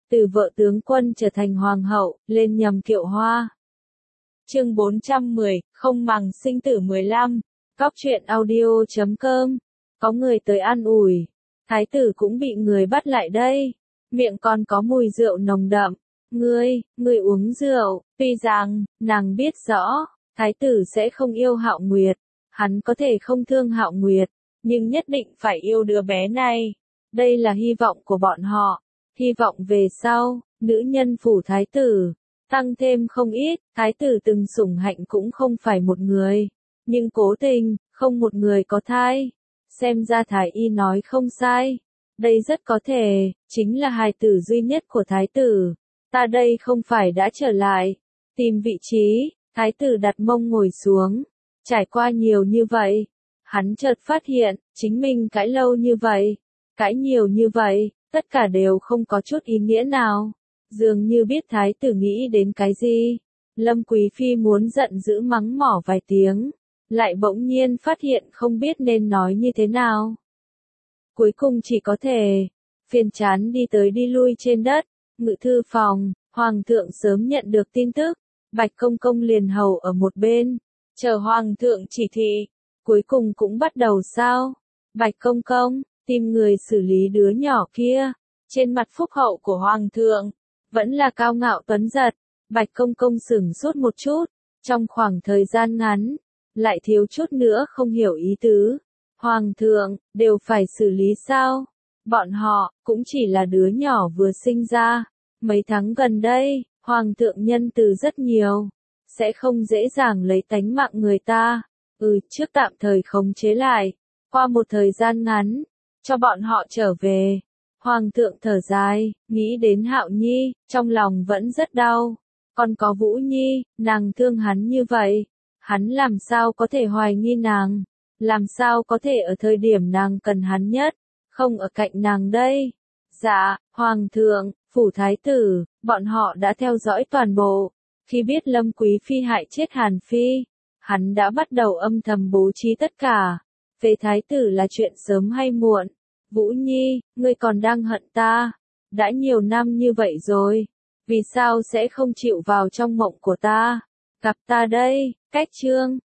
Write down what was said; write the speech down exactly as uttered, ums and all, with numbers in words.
từ vợ tướng quân trở thành hoàng hậu, lên nhầm kiệu hoa. Chương bốn trăm mười, không màng sinh tử mười lăm, Góc truyện audio chấm com. Có người tới an ủi, thái tử cũng bị người bắt lại đây, miệng còn có mùi rượu nồng đậm. Ngươi, ngươi uống rượu, tuy rằng, nàng biết rõ, thái tử sẽ không yêu Hạo Nguyệt, hắn có thể không thương Hạo Nguyệt, nhưng nhất định phải yêu đứa bé này. Đây là hy vọng của bọn họ, hy vọng về sau, nữ nhân phủ thái tử, tăng thêm không ít, thái tử từng sủng hạnh cũng không phải một người, nhưng cố tình, không một người có thai. Xem ra thái y nói không sai, đây rất có thể, chính là hài tử duy nhất của thái tử. Ta đây không phải đã trở lại, tìm vị trí, thái tử đặt mông ngồi xuống, trải qua nhiều như vậy, hắn chợt phát hiện, chính mình cãi lâu như vậy, cãi nhiều như vậy, tất cả đều không có chút ý nghĩa nào, dường như biết thái tử nghĩ đến cái gì. Lâm Quý Phi muốn giận dữ mắng mỏ vài tiếng, lại bỗng nhiên phát hiện không biết nên nói như thế nào. Cuối cùng chỉ có thể, phiền chán đi tới đi lui trên đất. Ngự thư phòng, hoàng thượng sớm nhận được tin tức, Bạch Công Công liền hầu ở một bên, chờ hoàng thượng chỉ thị, cuối cùng cũng bắt đầu sao? Bạch Công Công, tìm người xử lý đứa nhỏ kia, trên mặt phúc hậu của hoàng thượng, vẫn là cao ngạo tuấn giật. Bạch Công Công sửng sốt một chút, trong khoảng thời gian ngắn, lại thiếu chút nữa không hiểu ý tứ. Hoàng thượng, đều phải xử lý sao? Bọn họ, cũng chỉ là đứa nhỏ vừa sinh ra. Mấy tháng gần đây, Hoàng thượng nhân từ rất nhiều. Sẽ không dễ dàng lấy tánh mạng người ta. Ừ, trước tạm thời khống chế lại. Qua một thời gian ngắn, cho bọn họ trở về. Hoàng thượng thở dài, nghĩ đến Hạo Nhi, trong lòng vẫn rất đau. Còn có Vũ Nhi, nàng thương hắn như vậy. Hắn làm sao có thể hoài nghi nàng? Làm sao có thể ở thời điểm nàng cần hắn nhất? Không ở cạnh nàng đây. Dạ, Hoàng thượng, phủ thái tử, bọn họ đã theo dõi toàn bộ. Khi biết Lâm Quý Phi hại chết Hàn Phi, hắn đã bắt đầu âm thầm bố trí tất cả. Về thái tử là chuyện sớm hay muộn. Vũ Nhi, ngươi còn đang hận ta. Đã nhiều năm như vậy rồi. Vì sao sẽ không chịu vào trong mộng của ta? Gặp ta đây, cách chương.